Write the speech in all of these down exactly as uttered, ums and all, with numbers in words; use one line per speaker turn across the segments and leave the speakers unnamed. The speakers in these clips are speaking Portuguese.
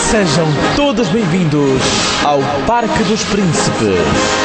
Sejam todos bem-vindos ao Parque dos Príncipes.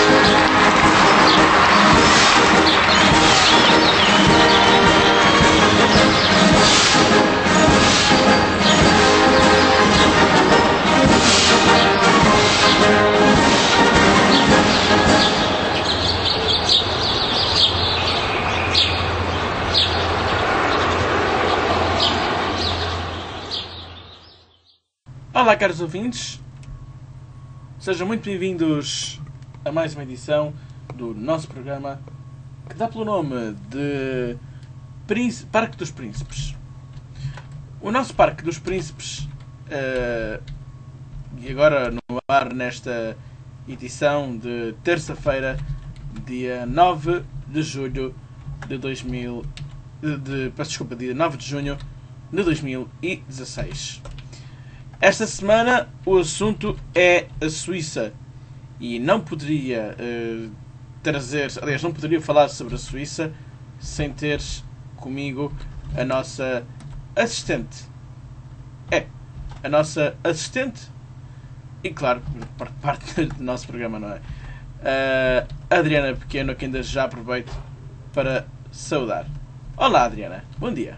Olá, caros ouvintes, sejam muito bem-vindos a mais uma edição do nosso programa que dá pelo nome de Príncipe, Parque dos Príncipes. O nosso Parque dos Príncipes, uh, e agora no ar nesta edição de terça-feira, dia nove de julho de dois mil, de, de, peço desculpa, dia nove de junho de dois mil e dezasseis. Esta semana o assunto é a Suíça e não poderia uh, trazer, aliás, não poderia falar sobre a Suíça sem ter comigo a nossa assistente. É, a nossa assistente e, claro, por parte do nosso programa, não é? Uh, Adriana Pequeno, que ainda já aproveito para saudar. Olá, Adriana, bom dia.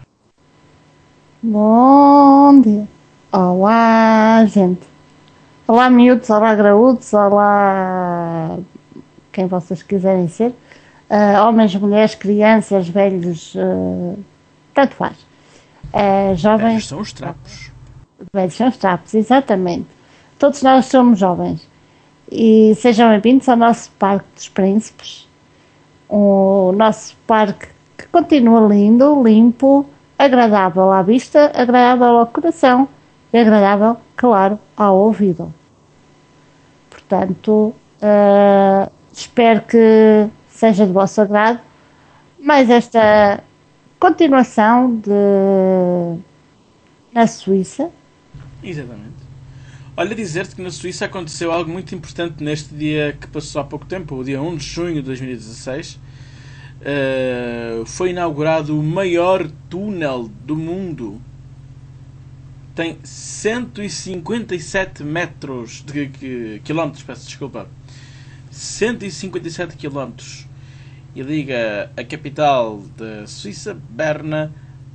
Bom dia. Olá, gente. Olá, miúdos, olá, graúdos, olá, quem vocês quiserem ser. Uh, homens, mulheres, crianças, velhos, uh, tanto faz. Uh, jovens.
Velhos são os trapos.
Velhos são os trapos, exatamente. Todos nós somos jovens. E sejam bem-vindos ao nosso Parque dos Príncipes. O nosso parque que continua lindo, limpo, agradável à vista, agradável ao coração. É agradável, claro, ao ouvido. Portanto, uh, espero que seja de vosso agrado mais esta continuação de na Suíça.
Exatamente. Olha, dizer-te que na Suíça aconteceu algo muito importante neste dia que passou há pouco tempo, o dia um de junho de dois mil e dezasseis. Uh, foi inaugurado o maior túnel do mundo. Tem cento e cinquenta e sete metros de, de quilómetros, peço desculpa. cento e cinquenta e sete quilómetros. E liga a capital da Suíça, Berna,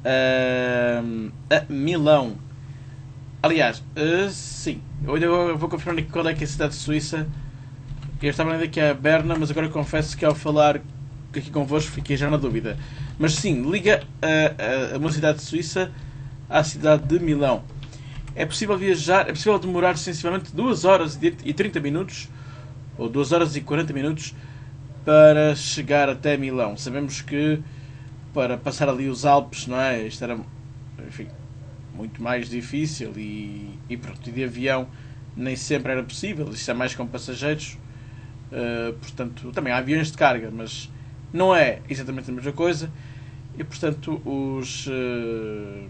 a, a Milão. Aliás, uh, sim, eu ainda vou confirmar aqui qual é que é a cidade de Suíça. Eu estava ainda que é a Berna, mas agora confesso que ao falar aqui convosco fiquei já na dúvida. Mas sim, liga a, a, a uma cidade de Suíça à cidade de Milão. É possível viajar, é possível demorar sensivelmente duas horas e trinta minutos ou duas horas e quarenta minutos para chegar até Milão. Sabemos que para passar ali os Alpes, não é? Isto era, enfim, muito mais difícil e, e pronto, de avião nem sempre era possível, isto é mais com passageiros, uh, portanto, também há aviões de carga, mas não é exatamente a mesma coisa e portanto os... Uh,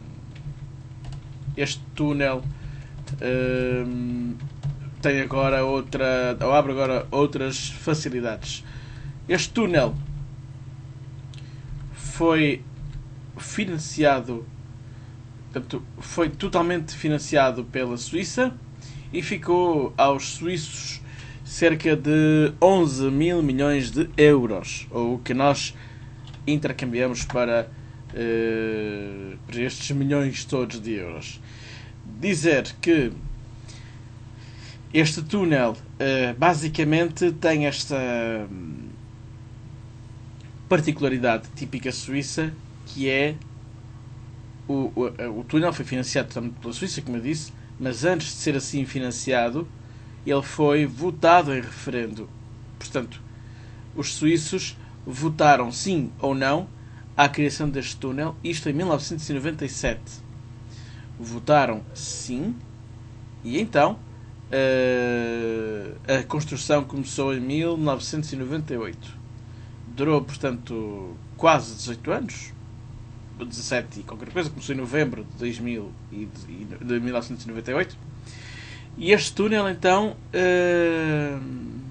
este túnel um, tem agora outra, ou abre agora outras facilidades. Este túnel foi financiado, portanto, foi totalmente financiado pela Suíça e ficou aos suíços cerca de onze mil milhões de euros, ou o que nós intercambiamos para Uh, para estes milhões todos de euros. Dizer que este túnel uh, basicamente tem esta particularidade típica suíça, que é o, o, o túnel foi financiado também pela Suíça, como eu disse, mas antes de ser assim financiado ele foi votado em referendo. Portanto, os suíços votaram sim ou não à criação deste túnel, isto em mil novecentos e noventa e sete. Votaram sim, e então uh, a construção começou em mil novecentos e noventa e oito. Durou, portanto, quase dezoito anos, dezassete e qualquer coisa, começou em novembro de, dois mil e, de mil novecentos e noventa e oito. E este túnel, então, uh,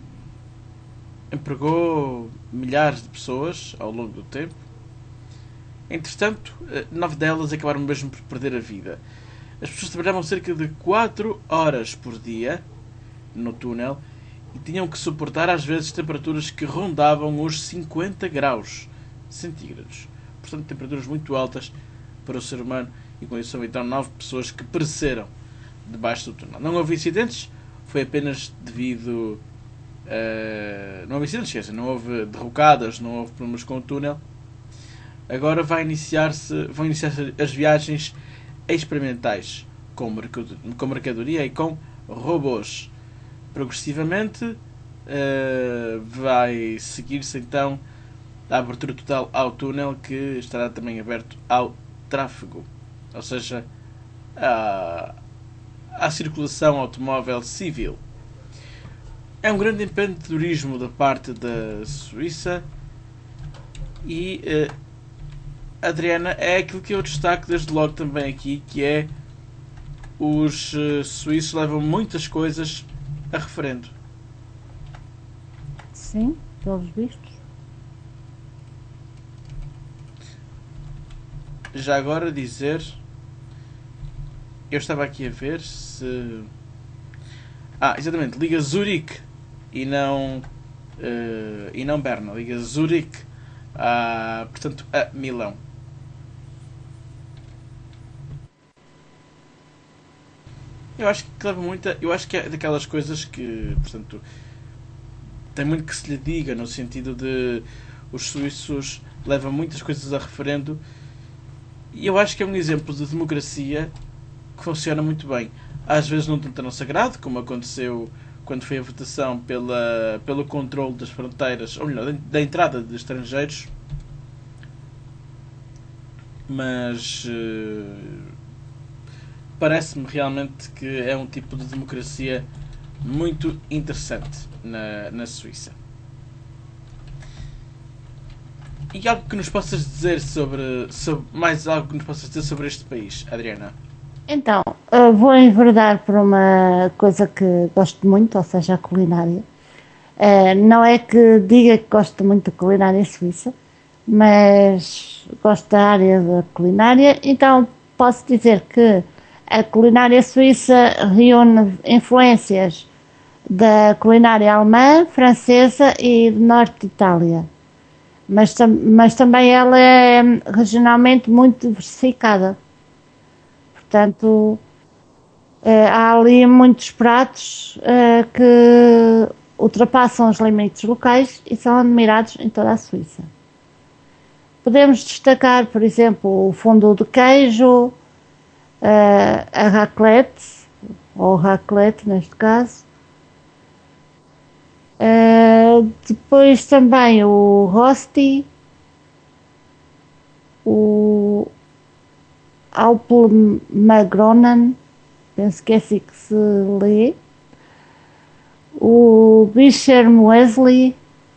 empregou milhares de pessoas ao longo do tempo. Entretanto, nove delas acabaram mesmo por perder a vida. as pessoas trabalhavam cerca de quatro horas por dia no túnel e tinham que suportar às vezes temperaturas que rondavam os cinquenta graus centígrados. Portanto, temperaturas muito altas para o ser humano, e com isso então nove pessoas que pereceram debaixo do túnel. Não houve incidentes, foi apenas devido... Uh, não houve incidentes, esqueça, não houve derrocadas, não houve problemas com o túnel. Agora vai iniciar-se, vão iniciar-se as viagens experimentais com mercadoria e com robôs. Progressivamente uh, vai seguir-se então a abertura total ao túnel, que estará também aberto ao tráfego, ou seja, à, à circulação automóvel civil. É um grande empenho de turismo da parte da Suíça e uh, Adriana, é aquilo que eu destaco desde logo também aqui, que é os uh, suíços levam muitas coisas a referendo.
Sim, pelos vistos.
Já agora dizer, eu estava aqui a ver se... Ah, exatamente, liga Zurique e não uh, e não Berna, liga Zurique a, portanto, a Milão. Eu acho que leva muita, eu acho que é daquelas coisas que, portanto, tem muito que se lhe diga, no sentido de os suíços levam muitas coisas a referendo, e eu acho que é um exemplo de democracia que funciona muito bem. Às vezes não tanto tão sagrado, como aconteceu quando foi a votação pela, pelo controle das fronteiras, ou melhor, da entrada de estrangeiros, mas uh, parece-me realmente que é um tipo de democracia muito interessante na, na Suíça. E algo que nos possas dizer sobre, sobre mais algo que nos possas dizer sobre este país, Adriana?
Então, vou enverdar por uma coisa que gosto muito, ou seja, a culinária. Não é que diga que gosto muito da culinária suíça, mas gosto da área da culinária, então posso dizer que a culinária suíça reúne influências da culinária alemã, francesa e do norte de Itália. Mas, mas também ela é regionalmente muito diversificada. Portanto, há ali muitos pratos que ultrapassam os limites locais e são admirados em toda a Suíça. Podemos destacar, por exemplo, o fondue de queijo, a raclette, ou raclette neste caso. Depois também o rosti, o Alpelmagronen, penso que é assim que se lê, o Bischermuesli,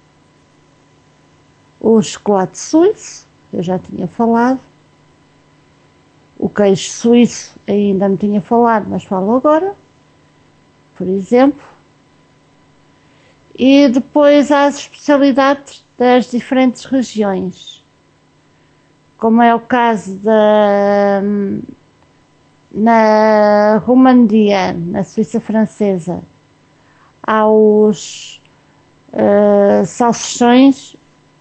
o chocolate suíço, eu já tinha falado, o queijo suíço ainda não tinha falado, mas falo agora, por exemplo. E depois há as especialidades das diferentes regiões, como é o caso da na Romandia, na Suíça francesa, há os uh, salsichões,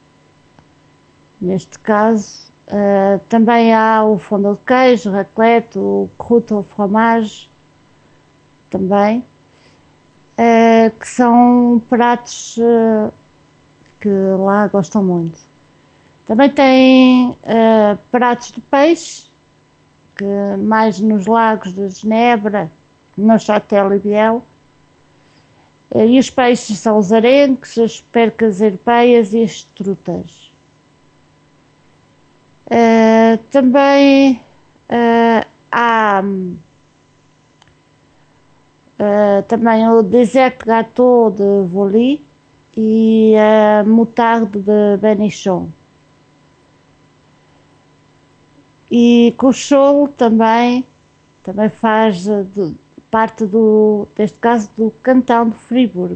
neste caso, uh, também há o fondue de queijo, o raclette, o croûte au fromage, também, uh, que são pratos uh, que lá gostam muito. Também tem uh, pratos de peixe, que mais nos lagos de Genebra, no Châtel e Biel. Uh, e os peixes são os arenques, as percas europeias e as trutas. Uh, também uh, há uh, também o dessert gâteau de Voli e a moutarde de Benichon. E Cocholo também, também faz de, parte do, deste caso, do cantão de Friburgo.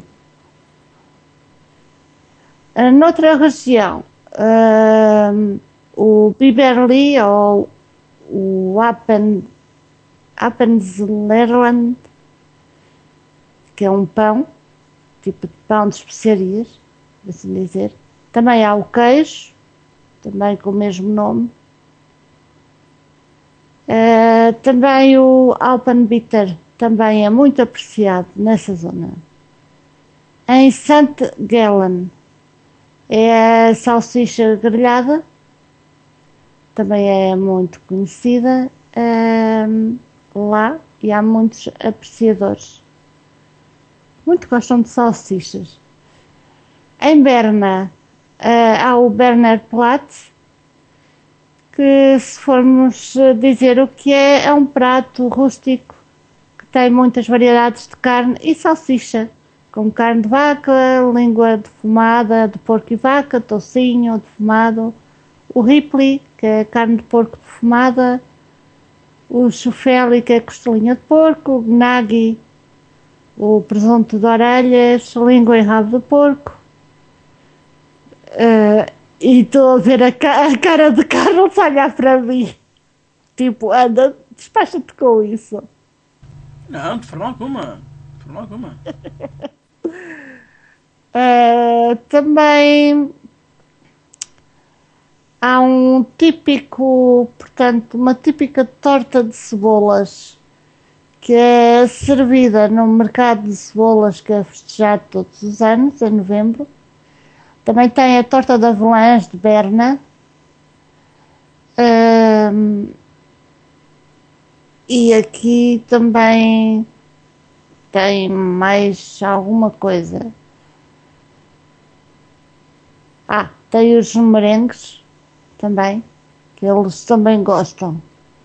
Uh, noutra região, uh, o Biberli ou o Appen, Appenzellerland, que é um pão, tipo de pão de especiarias, assim dizer. Também há o queijo, também com o mesmo nome. Uh, também o Alpenbitter também é muito apreciado nessa zona. Em Sant Gallen é a salsicha grelhada, também é muito conhecida uh, lá, e há muitos apreciadores. Muito gostam de salsichas. Em Berna uh, há o Berner Platz, que, se formos dizer o que é, é um prato rústico que tem muitas variedades de carne e salsicha, como carne de vaca, língua defumada de porco e vaca, toucinho defumado, o Ripley, que é carne de porco defumada, o Schufeli, que é costelinha de porco, o Gnaghi, o presunto de orelhas, língua e rabo de porco. Uh, e estou a ver a, ca a cara de Carlos olhar para mim, tipo, anda, despacha-te com isso.
Não, de forma alguma, de forma alguma.
Uh, também há um típico, portanto, uma típica torta de cebolas que é servida no mercado de cebolas, que é festejado todos os anos, em novembro. Também tem a torta de avelãs de Berna. Um, e aqui também tem mais alguma coisa. Ah, tem os merengues também, que eles também gostam.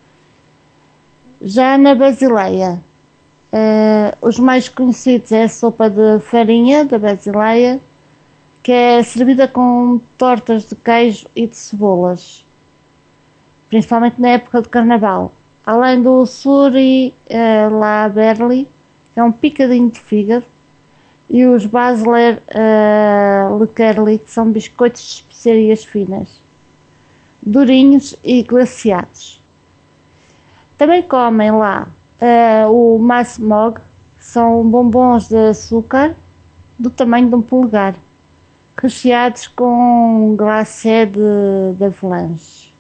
Já na Basileia, uh, os mais conhecidos é a sopa de farinha da Basileia, que é servida com tortas de queijo e de cebolas, principalmente na época de carnaval. Além do suri uh, la berli, que é um picadinho de fígado, e os Basler uh, lekerli, que são biscoitos de especiarias finas, durinhos e glaciados. Também comem lá uh, o masmog, que são bombons de açúcar do tamanho de um polegar, recheados com glacé de, de avelãs.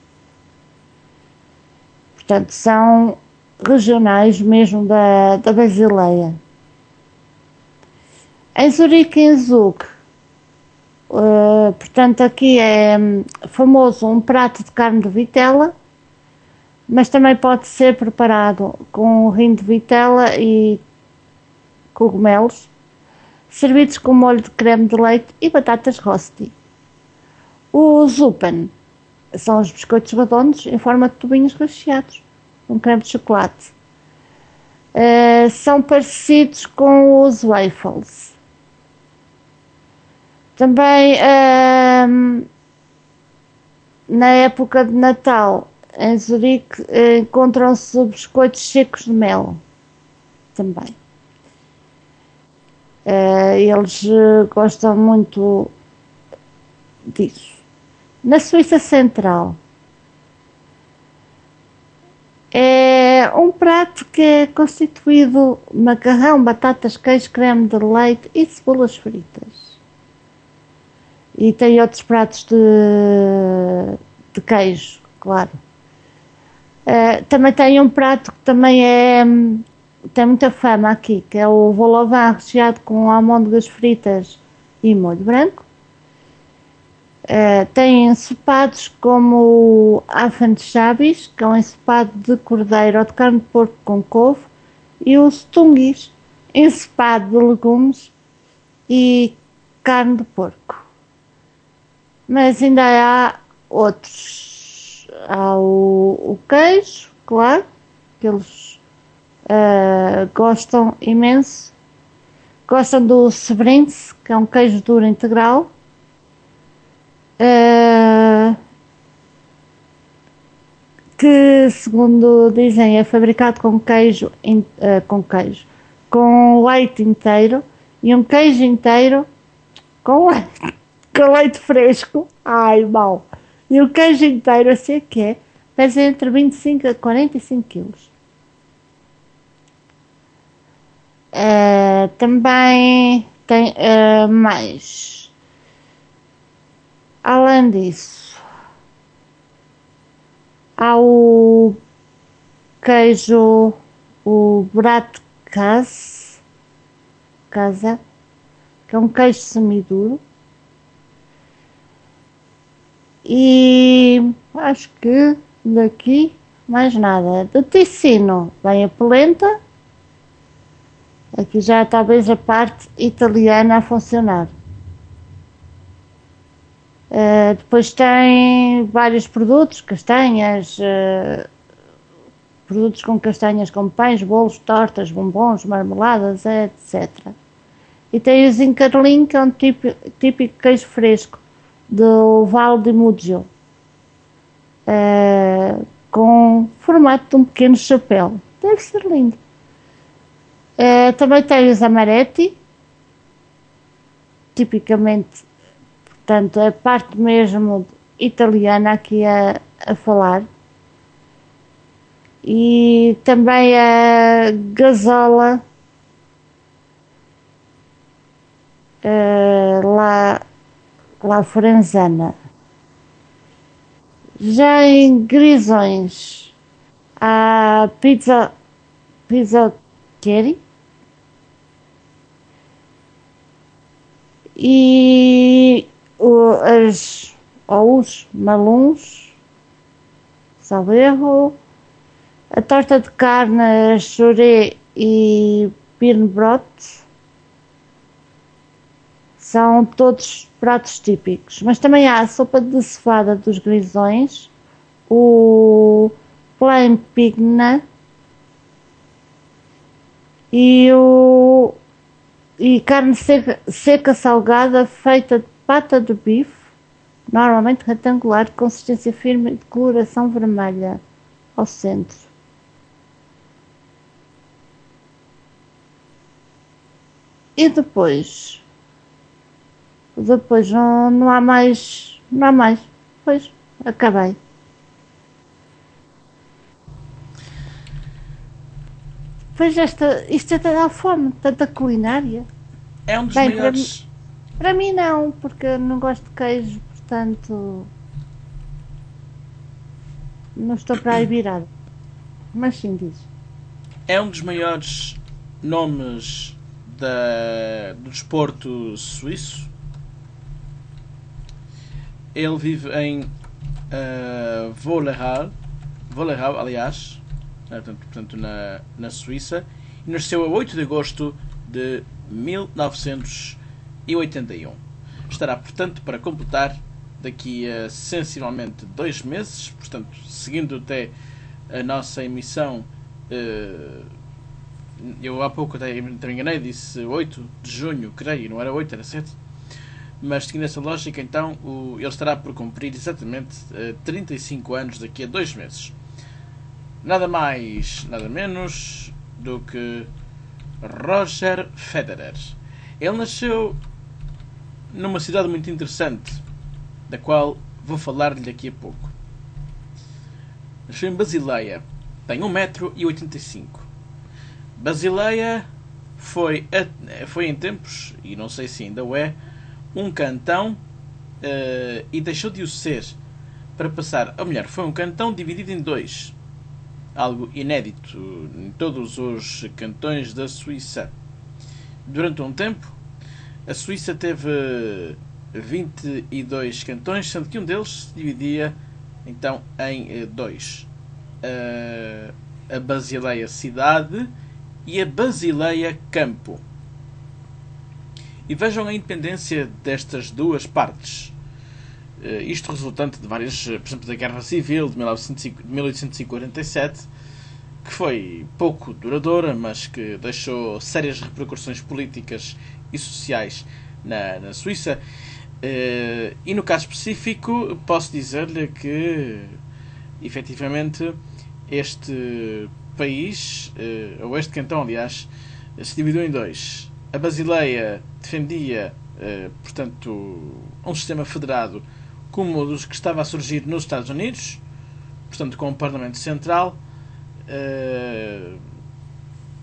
Portanto, são regionais mesmo da, da Basileia. Em Zurique e em Zug, uh, portanto, aqui é famoso um prato de carne de vitela, mas também pode ser preparado com rim de vitela e cogumelos, servidos com molho de creme de leite e batatas rosti. O Zupen são os biscoitos redondos em forma de tubinhos recheados com creme de chocolate. Uh, são parecidos com os waffles. Também uh, na época de Natal em Zurique uh, encontram-se biscoitos secos de mel também. Uh, eles uh, gostam muito disso. Na Suíça Central é um prato que é constituído de macarrão, batatas, queijo, creme de leite e cebolas fritas. E tem outros pratos de, de queijo, claro. Uh, também tem um prato que também é, tem muita fama aqui, que é o vol au vent recheado com almôndegas fritas e molho branco. Uh, tem ensopados como o Affenchabis, que é um ensopado de cordeiro ou de carne de porco com couve, e o Stungis, ensopado de legumes e carne de porco. Mas ainda há outros. Há o, o queijo, claro, que eles uh, gostam imenso. Gostam do Severins, que é um queijo duro integral. Uh, que, segundo dizem, é fabricado com queijo, uh, com queijo, com leite inteiro, e um queijo inteiro com leite, com leite fresco. Ai, mal. E o queijo inteiro, assim é que é, pesa entre vinte e cinco a quarenta e cinco quilos. Uh, também tem uh, mais. Além disso, há o queijo, o Brat Casa, casa, que é um queijo semiduro. E acho que daqui mais nada. Do Ticino vem a polenta. Aqui já talvez a parte italiana a funcionar. Uh, depois tem vários produtos, castanhas, uh, produtos com castanhas como pães, bolos, tortas, bombons, marmeladas, etcétera. E tem o Zincarlin, que é um típico, típico queijo fresco do Vale de Mugio, uh, com formato de um pequeno chapéu. Deve ser lindo. Uh, também tem os amaretti, tipicamente, portanto, a parte mesmo italiana aqui a, a falar. E também a gazola, uh, lá, lá Forenzana. Já em Grisões, a pizza, pizza Kerry. E o, as, os maluns, salvo erro, a torta de carne, choré e birnbrot são todos pratos típicos. Mas também há a sopa de cevada dos Grisões, o plain pigna e o e carne seca, seca salgada feita de pata de bife, normalmente retangular, de consistência firme e de coloração vermelha ao centro. E depois, depois não, não há mais, não há mais, pois, acabei. Pois esta, isto até dá fome, tanta culinária.
É um dos
Bem,
maiores.
Para, para mim não, porque eu não gosto de queijo, portanto não estou para aí virada. Mas sim, diz.
É um dos maiores nomes da, do desporto suíço. Ele vive em uh, Vollerau, Vollerau, aliás, portanto, portanto na, na Suíça, e nasceu a oito de agosto de mil novecentos e oitenta e um. Estará, portanto, para completar daqui a sensivelmente dois meses, portanto, seguindo até a nossa emissão, eu há pouco até me enganei, disse oito de junho, creio, não era oito, era sete, mas seguindo essa lógica, então, ele estará por cumprir exatamente trinta e cinco anos daqui a dois meses. Nada mais, nada menos do que Roger Federer. Ele nasceu numa cidade muito interessante, da qual vou falar-lhe daqui a pouco. Nasceu em Basileia. Tem um metro e oitenta e cinco. Basileia foi, foi em tempos, e não sei se ainda o é, um cantão uh, e deixou de o ser para passar... Ou melhor, foi um cantão dividido em dois. Algo inédito em todos os cantões da Suíça. Durante um tempo, a Suíça teve vinte e dois cantões, sendo que um deles se dividia então em dois. A Basileia Cidade e a Basileia Campo. E vejam a independência destas duas partes. Isto resultante de várias, por exemplo, da Guerra Civil de mil oitocentos e quarenta e sete, que foi pouco duradoura, mas que deixou sérias repercussões políticas e sociais na, na Suíça. E no caso específico, posso dizer-lhe que, efetivamente, este país, ou este cantão, aliás, se dividiu em dois. A Basileia defendia, portanto, um sistema federado como o dos que estava a surgir nos Estados Unidos, portanto com o Parlamento Central,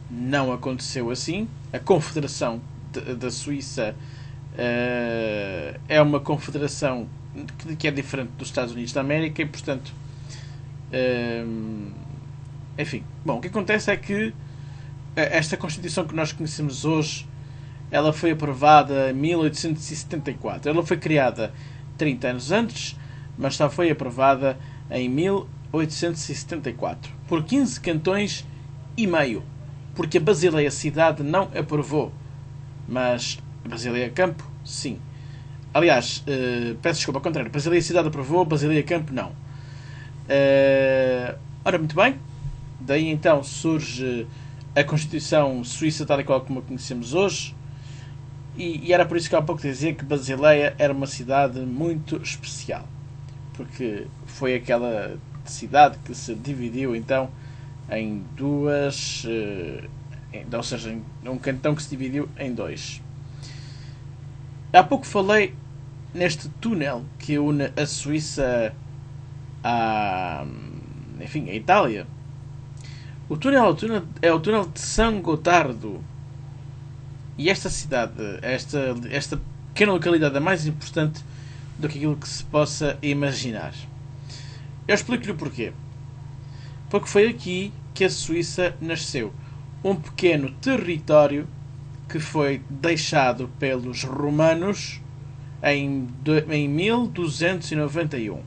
não aconteceu assim. A Confederação da Suíça uh, é uma confederação que, que é diferente dos Estados Unidos da América e, portanto, uh, enfim, bom, o que acontece é que esta Constituição que nós conhecemos hoje, ela foi aprovada em mil oitocentos e setenta e quatro. Ela foi criada trinta anos antes, mas só foi aprovada em mil oitocentos e setenta e quatro por quinze cantões e meio, porque a Basileia Cidade não aprovou, mas a Basileia Campo, sim. Aliás, uh, peço desculpa, ao contrário, a Basileia Cidade aprovou, a Basileia Campo não. Uh, ora, muito bem, daí então surge a Constituição Suíça tal e qual como a conhecemos hoje, e, e era por isso que há pouco dizia que Basileia era uma cidade muito especial, porque foi aquela cidade que se dividiu então em duas, ou seja, em um cantão que se dividiu em dois. Há pouco falei neste túnel que une a Suíça à, enfim, a Itália. O túnel, o túnel é o túnel de São Gotardo. E esta cidade, esta, esta pequena localidade é mais importante do que aquilo que se possa imaginar. Eu explico-lhe o porquê. Porque foi aqui que a Suíça nasceu. Um pequeno território que foi deixado pelos romanos em, em mil duzentos e noventa e um.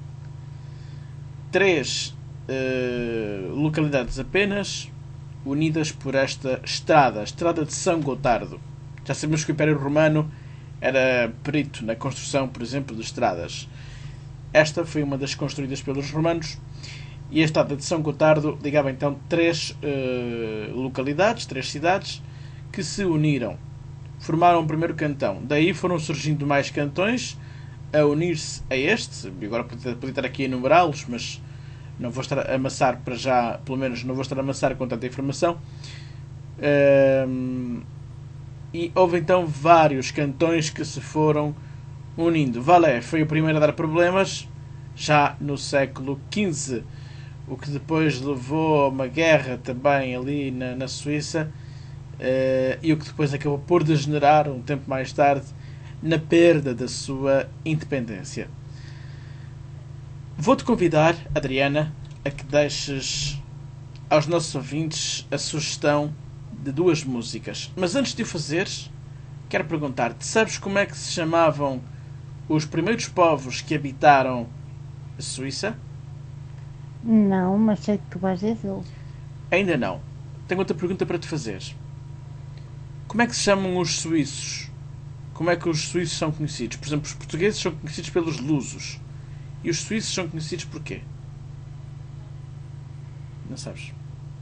Três uh, localidades apenas, unidas por esta estrada, a Estrada de São Gotardo. Já sabemos que o Império Romano era perito na construção, por exemplo, de estradas. Esta foi uma das construídas pelos romanos, e a Estrada de São Gotardo ligava então três uh, localidades, três cidades, que se uniram. Formaram o primeiro cantão. Daí foram surgindo mais cantões a unir-se a este. Agora podia estar aqui a enumerá-los, mas não vou estar a amassar para já, pelo menos não vou estar a amassar com tanta informação. Um, e houve então vários cantões que se foram unindo. Valais foi o primeiro a dar problemas, já no século quinze, o que depois levou a uma guerra também ali na, na Suíça, uh, e o que depois acabou por degenerar, um tempo mais tarde, na perda da sua independência. Vou-te convidar, Adriana, a que deixes aos nossos ouvintes a sugestão de duas músicas. Mas antes de o fazeres, quero perguntar-te, sabes como é que se chamavam os primeiros povos que habitaram a Suíça?
Não, mas sei que tu vais dizê-lo.
Ainda não. Tenho outra pergunta para te fazer. Como é que se chamam os suíços? Como é que os suíços são conhecidos? Por exemplo, os portugueses são conhecidos pelos lusos. E os suíços são conhecidos por quê? Não sabes?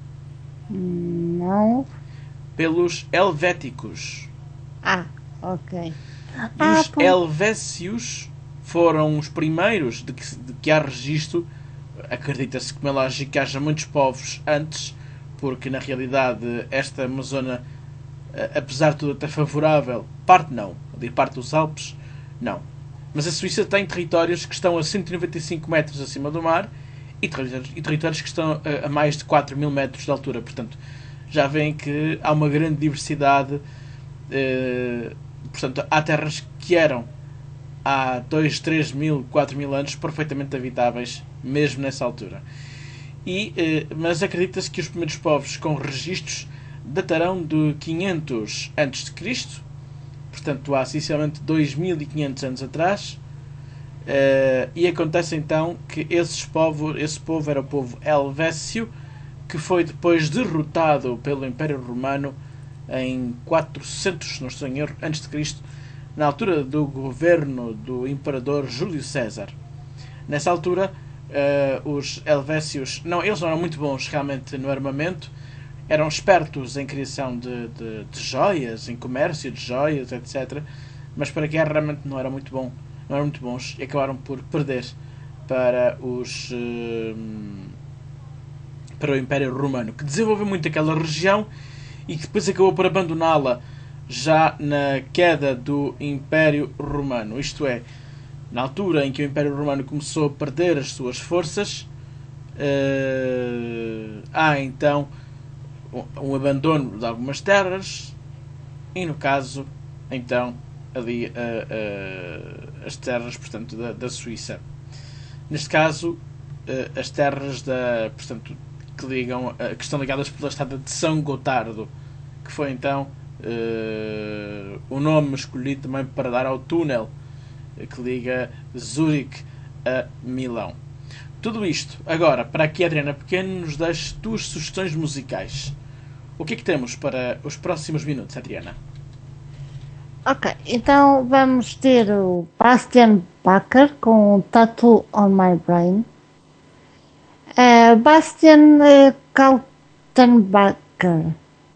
Não.
Pelos helvéticos.
Ah, ok.
E
Ah,
os
pô.
helvécios foram os primeiros de que, de que há registro. Acredita-se que, como é lógico, que haja muitos povos antes, porque na realidade esta é uma zona, apesar de tudo até favorável, parte não, ali parte dos Alpes, não. Mas a Suíça tem territórios que estão a cento e noventa e cinco metros acima do mar e territórios, e territórios que estão a, a mais de quatro mil metros de altura. Portanto, já veem que há uma grande diversidade. Eh, portanto, há terras que eram há dois, três mil, quatro mil anos perfeitamente habitáveis, mesmo nessa altura. E, eh, mas acredita-se que os primeiros povos com registros datarão de quinhentos antes de Cristo, portanto há essencialmente dois mil e quinhentos anos atrás, uh, e acontece então que esses povos, esse povo era o povo helvécio, que foi depois derrotado pelo Império Romano em quatrocentos, se não estou em erro, antes de Cristo, na altura do governo do Imperador Júlio César. Nessa altura, uh, os helvécios, não, eles não eram muito bons realmente no armamento, eram expertos em criação de, de, de joias, em comércio de joias, etcétera. Mas para a guerra realmente não eram muito bom, não eram muito bons e acabaram por perder para os uh, para o Império Romano, que desenvolveu muito aquela região e que depois acabou por abandoná-la já na queda do Império Romano. Isto é, na altura em que o Império Romano começou a perder as suas forças, uh, há então um abandono de algumas terras e, no caso, então, ali uh, uh, as terras, portanto, da, da Suíça. Neste caso, uh, as terras da, portanto, que, ligam, uh, que estão ligadas pela estrada de São Gotardo, que foi então uh, o nome escolhido também para dar ao túnel que liga Zurique a Milão. Tudo isto, agora, para aqui a Adriana Pequeno nos das tuas sugestões musicais. O que é que temos para os próximos minutos, Adriana?
Ok, então vamos ter o Bastian Bacher com Tattoo on My Brain. Uh, Bastian uh, Kaltenbacher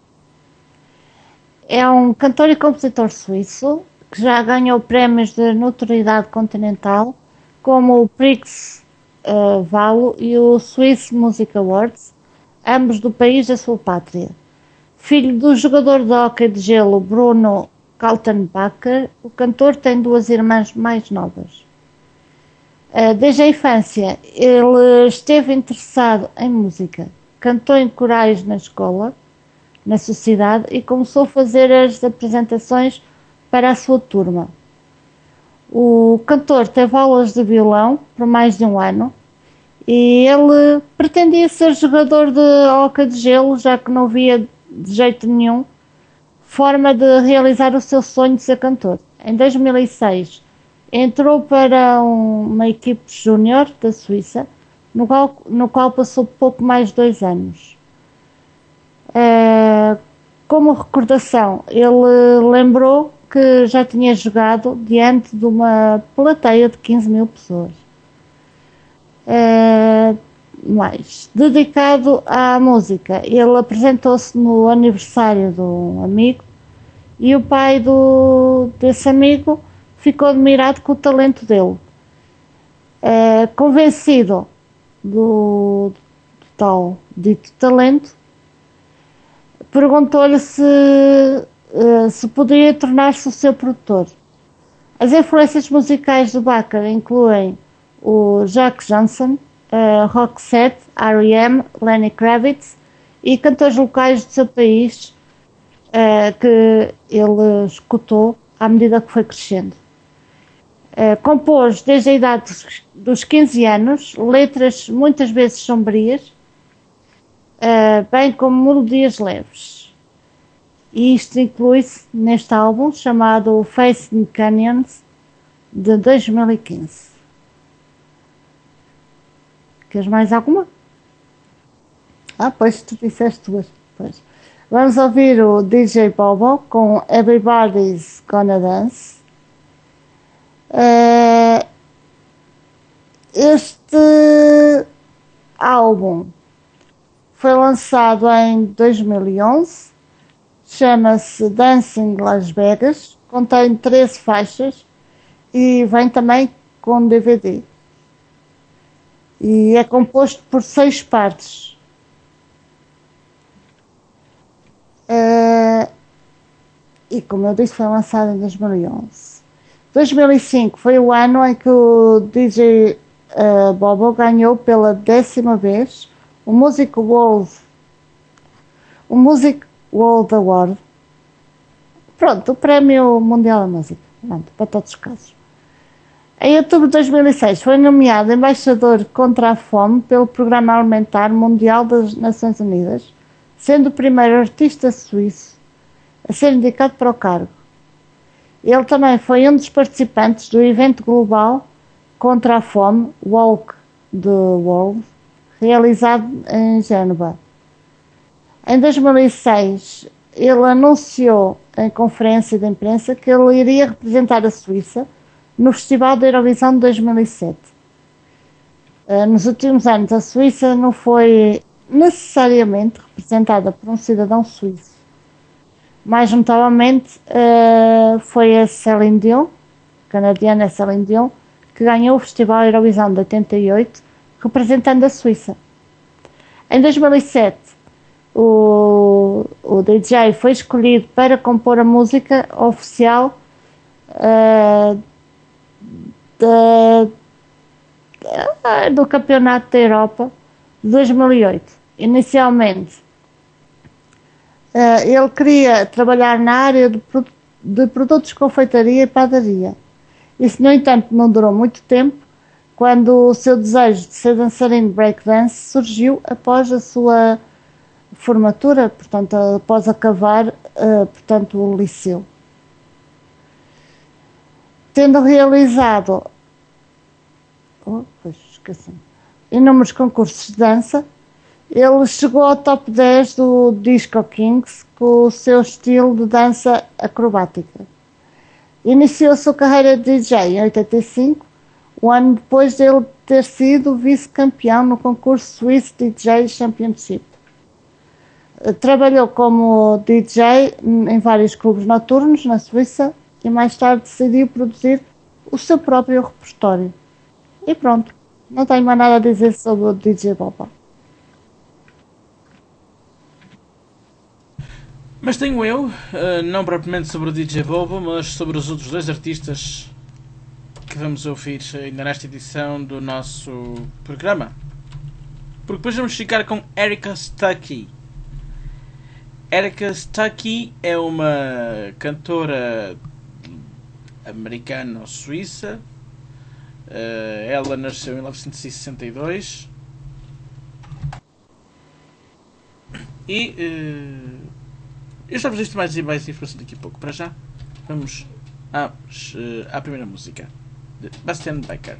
é um cantor e compositor suíço que já ganhou prémios de notoriedade continental como o Prix uh, Valo e o Swiss Music Awards, ambos do país da sua pátria. Filho do jogador de hóquei de gelo Bruno Kaltenbacher, o cantor tem duas irmãs mais novas. Desde a infância, ele esteve interessado em música, cantou em corais na escola, na sociedade e começou a fazer as apresentações para a sua turma. O cantor teve aulas de violão por mais de um ano e ele pretendia ser jogador de hóquei de gelo, já que não via de jeito nenhum forma de realizar o seu sonho de ser cantor. Em dois mil e seis entrou para um, uma equipe júnior da Suíça, no qual, no qual passou pouco mais de dois anos. Uh, como recordação, ele lembrou que já tinha jogado diante de uma plateia de quinze mil pessoas. Uh, mais, dedicado à música, ele apresentou-se no aniversário de um amigo e o pai do, desse amigo ficou admirado com o talento dele. Uh, convencido do, do tal dito talento, perguntou-lhe se, uh, se poderia tornar-se o seu produtor. As influências musicais do Bacher incluem o Jack Johnson, Uh, Roxette, R E M, Lenny Kravitz e cantores locais do seu país uh, que ele escutou à medida que foi crescendo. Uh, compôs desde a idade dos, dos quinze anos letras muitas vezes sombrias, uh, bem como melodias leves. E isto inclui-se neste álbum chamado Facing Canyons de dois mil e quinze. Queres mais alguma? Ah, pois tu disseste duas. Pois. Vamos ouvir o D J Bobo com Everybody's Gonna Dance. Uh, este álbum foi lançado em dois mil e onze, chama-se Dancing Las Vegas, contém treze faixas e vem também com D V D. E é composto por seis partes. Uh, e como eu disse, foi lançado em dois mil e onze. dois mil e cinco foi o ano em que o D J uh, Bobo ganhou pela décima vez o Music World, o Music World Award. Pronto, o Prémio Mundial da Música. Pronto, para todos os casos. Em outubro de dois mil e seis foi nomeado embaixador contra a fome pelo Programa Alimentar Mundial das Nações Unidas, sendo o primeiro artista suíço a ser indicado para o cargo. Ele também foi um dos participantes do evento global contra a fome, Walk the World, realizado em Génova. Em dois mil e seis, ele anunciou em conferência de imprensa que ele iria representar a Suíça no Festival da Eurovisão de dois mil e sete. Nos últimos anos, a Suíça não foi necessariamente representada por um cidadão suíço. Mais notavelmente, foi a Céline Dion, canadiana Céline Dion, que ganhou o Festival Eurovisão de oitenta e oito, representando a Suíça. Em dois mil e sete, o, o D J foi escolhido para compor a música oficial uh, Da, da, do Campeonato da Europa de dois mil e oito. Inicialmente, Uh, ele queria trabalhar na área de, de produtos de confeitaria e padaria. Isso, no entanto, não durou muito tempo, quando o seu desejo de ser dançarino de breakdance surgiu após a sua formatura, portanto, após acabar uh, portanto, o liceu. Tendo realizado oh, pois, esqueci, inúmeros concursos de dança, ele chegou ao top dez do Disco Kings com o seu estilo de dança acrobática. Iniciou a sua carreira de D J em oitenta e cinco, um ano depois de ele ter sido vice-campeão no concurso Swiss D J Championship. Trabalhou como D J em vários clubes noturnos na Suíça e mais tarde decidiu produzir o seu próprio repertório. E pronto, não tenho mais nada a dizer sobre o D J Bobo.
Mas tenho eu, não propriamente sobre o D J Bobo, mas sobre os outros dois artistas que vamos ouvir ainda nesta edição do nosso programa. Porque depois vamos ficar com Erika Stuckey. Erika Stuckey é uma cantora americano-suíça. Ela nasceu em mil novecentos e sessenta e dois e uh, eu já vos disse mais e mais informação daqui a pouco. Para já, vamos à, à primeira música de Bastian Becker.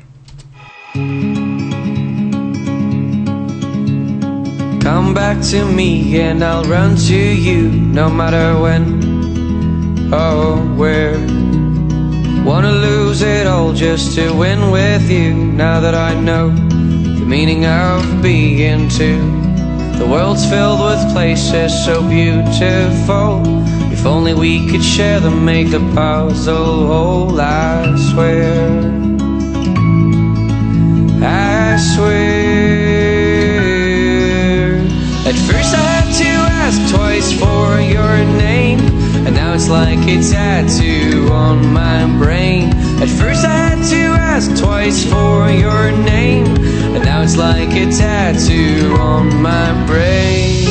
Come back to me and I'll run to you, no matter when or where. Wanna lose it all just to win with you. Now that I know the meaning of being two, the world's filled with places so beautiful. If only we could share them, make the puzzle whole. I swear, I swear. At first I had to ask twice for your name, and now it's like a tattoo on my brain. At first I had to ask twice for your name, and now it's like a tattoo on my brain.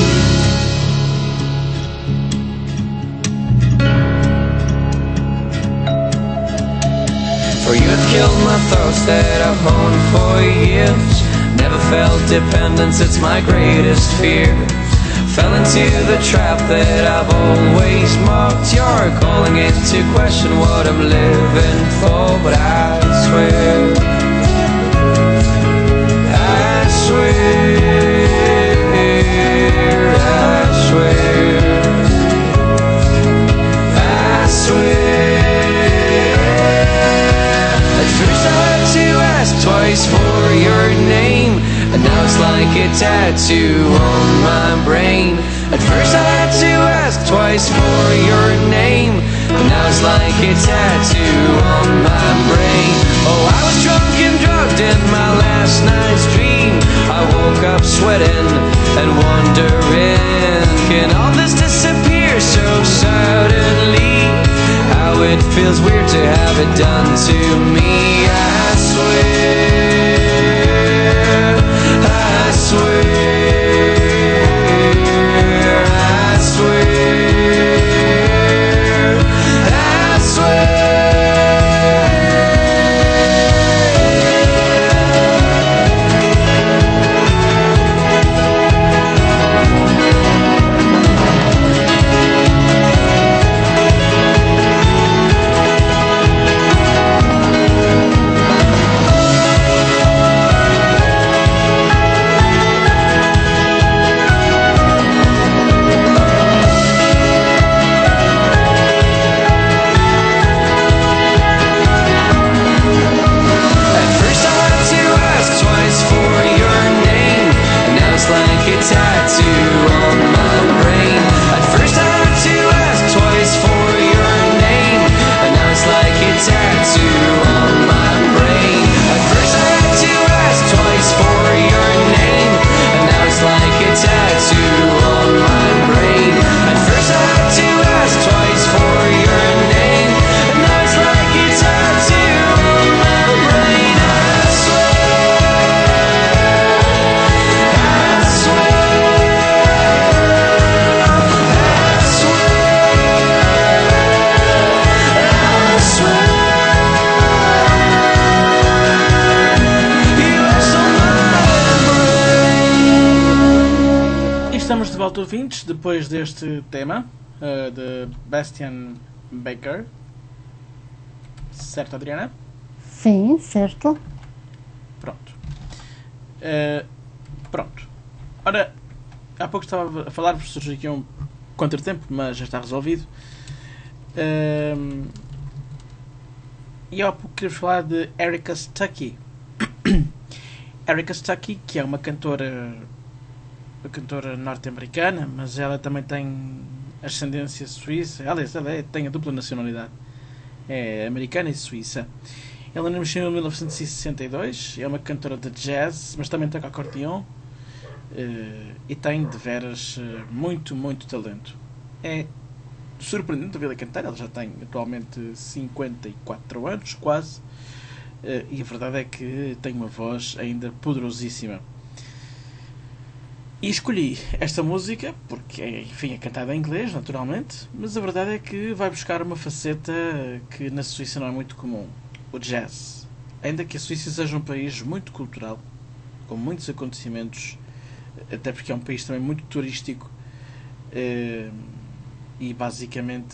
For you have killed my thoughts that I've honed for years. Never felt dependence, it's my greatest fear. Fell into the trap that I've always mocked. You're calling into question what I'm living for, but I swear, I swear, I swear, I swear. At first I had to ask twice for your name, and now it's like a tattoo on my brain. At first I had to ask twice for your name, and now it's like a tattoo on my brain. Oh, I was drunk and drugged in my last night's dream. I woke up sweating and wondering, can all this disappear so suddenly? How it feels weird to have it done to me. I swear, I swear, I swear, I swear.
estamos de volta, ouvintes, depois deste tema uh, de Bastian Baker. Certo, Adriana?
Sim, certo.
Pronto. Uh, pronto. Ora, há pouco estava a falar-vos, surgiu aqui um contratempo, mas já está resolvido. Uh, e há pouco queria falar de Erika Stuckey. Erika Stuckey, que é uma cantora, uma cantora norte-americana, mas ela também tem ascendência suíça. Aliás, ela é, tem a dupla nacionalidade. É americana e suíça. Ela nasceu em mil novecentos e sessenta e dois, é uma cantora de jazz, mas também toca acordeão uh, e tem de veras uh, muito, muito talento. É surpreendente ouvir-la cantar, ela já tem atualmente cinquenta e quatro anos, quase, uh, e a verdade é que tem uma voz ainda poderosíssima. E escolhi esta música porque, enfim, é cantada em inglês, naturalmente, mas a verdade é que vai buscar uma faceta que na Suíça não é muito comum, o jazz. Ainda que a Suíça seja um país muito cultural, com muitos acontecimentos, até porque é um país também muito turístico, e basicamente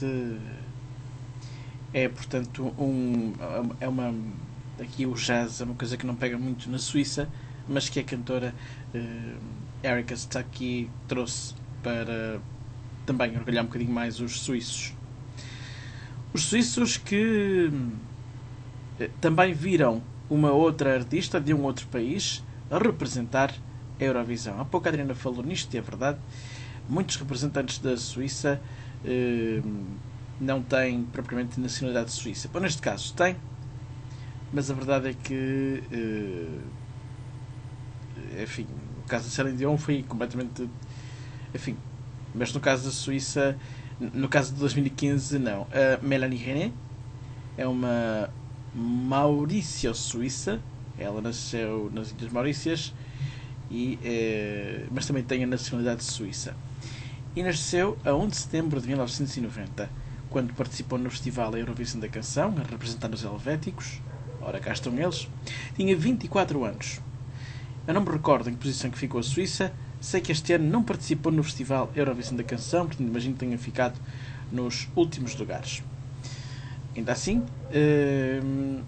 é, portanto, um, é uma, aqui o jazz é uma coisa que não pega muito na Suíça, mas que a cantora Erika Stuckey trouxe para também orgulhar um bocadinho mais os suíços. Os suíços que também viram uma outra artista de um outro país a representar a Eurovisão. Há pouco a Adriana falou nisto e é verdade. Muitos representantes da Suíça eh, não têm propriamente nacionalidade suíça. Bom, neste caso têm, mas a verdade é que eh, enfim, o caso de Céline Dion foi completamente, enfim, mas no caso da Suíça, no caso de dois mil e quinze, não. A Mélanie René é uma Maurícia suíça, ela nasceu nas Ilhas Maurícias, e, é, mas também tem a nacionalidade suíça. E nasceu a primeiro de setembro de mil novecentos e noventa, quando participou no Festival Eurovisão da Canção, a representar os helvéticos. Ora, cá estão eles. Tinha vinte e quatro anos. Eu não me recordo em que posição que ficou a Suíça. Sei que este ano não participou no Festival Eurovisão da Canção, portanto imagino que tenha ficado nos últimos lugares. Ainda assim, hum,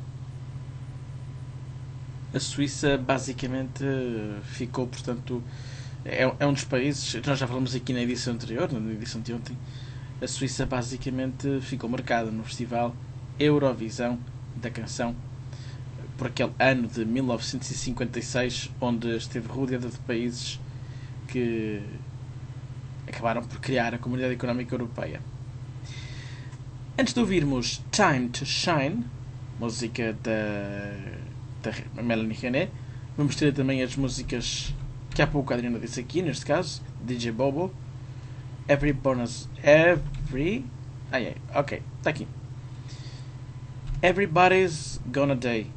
a Suíça basicamente ficou, portanto, é, é um dos países, nós já falamos aqui na edição anterior, na edição de ontem, a Suíça basicamente ficou marcada no Festival Eurovisão da Canção, por aquele ano de mil novecentos e cinquenta e seis, onde esteve rodeada de países que acabaram por criar a Comunidade Económica Europeia. Antes de ouvirmos Time to Shine, música da, da Mélanie René, vamos ter também as músicas que há pouco a Adriana disse aqui, neste caso, D J Bobo, Every Bonus, Every... Ah, é, ok, está aqui. Everybody's Gonna Die.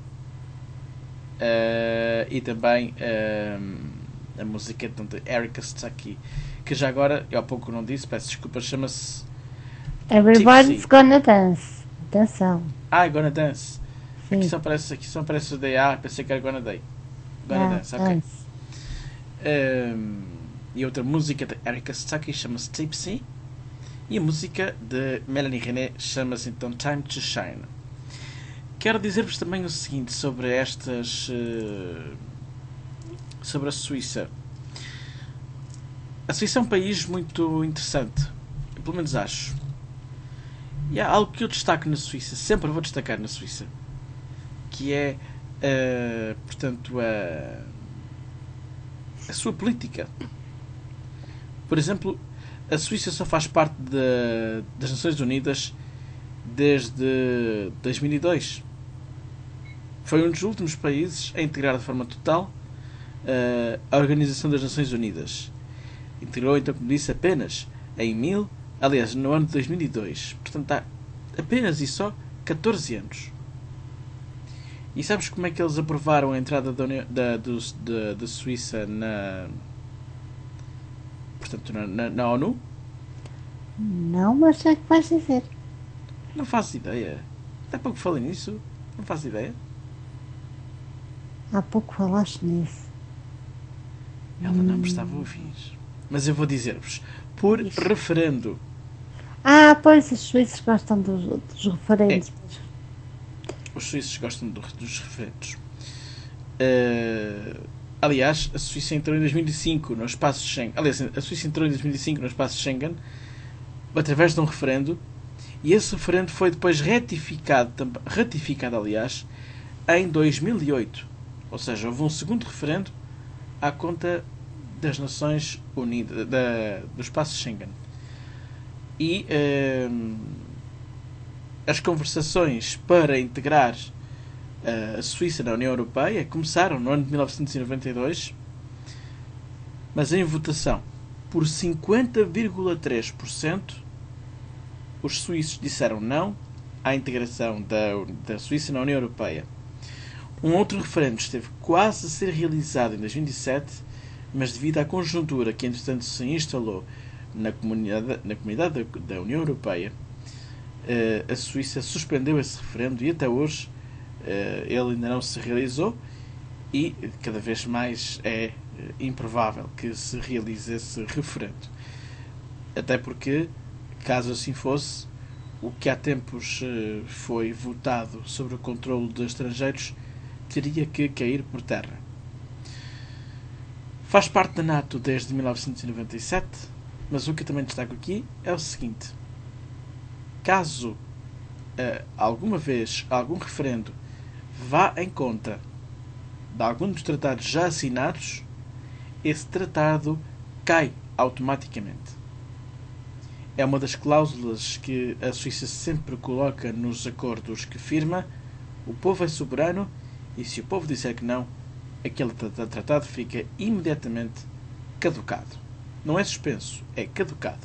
Uh, e também uh, a música de Erika Stuckey, que já agora, eu há pouco não disse, peço desculpa, chama-se
Everybody's
Tipsy.
Gonna Dance. Atenção.
Ah, Gonna Dance.
Sim.
Aqui só aparece, aqui só aparece o Day. Ah, pensei que era Gonna Day. Gonna
Ah,
Dance, ok.
dance.
Um, e outra música de Erika Stuckey chama-se Tipsy. E a música de Mélanie René chama-se então Time to Shine. Quero dizer-vos também o seguinte sobre estas... Uh, sobre a Suíça. A Suíça é um país muito interessante. Eu, pelo menos acho. E há algo que eu destaco na Suíça, sempre vou destacar na Suíça, que é, uh, portanto, a, a sua política. Por exemplo, a Suíça só faz parte de, das Nações Unidas desde dois mil e dois. Foi um dos últimos países a integrar de forma total uh, a Organização das Nações Unidas. Integrou, então, como disse, apenas em mil, aliás, no ano de dois mil e dois. Portanto, há apenas e só catorze anos. E sabes como é que eles aprovaram a entrada da, da, do, da, da Suíça na, portanto, na, na, na ONU?
Não, mas já que vais dizer.
Não faço ideia. Há pouco falei nisso. Não faço ideia.
Há pouco falaste nisso.
Ela não me estava a ouvir. mas eu vou dizer-vos. Por
Isso.
referendo.
Ah, pois, os suíços gostam dos, dos referentes.
Os suíços gostam do, dos referendos. Uh, aliás, a Suíça entrou em dois mil e cinco no espaço Schengen. Aliás, a Suíça entrou em dois mil e cinco no espaço Schengen através de um referendo, e esse referendo foi depois ratificado, ratificado aliás, em dois mil e oito. Ou seja, houve um segundo referendo à conta das Nações Unidas, da, do espaço Schengen. E uh, as conversações para integrar uh, a Suíça na União Europeia começaram no ano de mil novecentos e noventa e dois, mas em votação por cinquenta vírgula três por cento os suíços disseram não à integração da, da Suíça na União Europeia. Um outro referendo esteve quase a ser realizado em dois mil e sete, mas devido à conjuntura que entretanto se instalou na comunidade, na comunidade da, da União Europeia, uh, a Suíça suspendeu esse referendo e até hoje uh, ele ainda não se realizou, e cada vez mais é uh, improvável que se realize esse referendo. Até porque, caso assim fosse, o que há tempos uh, foi votado sobre o controlo de estrangeiros teria que cair por terra. Faz parte da NATO desde mil novecentos e noventa e sete, mas o que eu também destaco aqui é o seguinte: caso uh, alguma vez algum referendo vá em contra de algum dos tratados já assinados, esse tratado cai automaticamente. É uma das cláusulas que a Suíça sempre coloca nos acordos que firma. O povo é soberano e se o povo disser que não, aquele tratado fica imediatamente caducado. Não é suspenso, é caducado.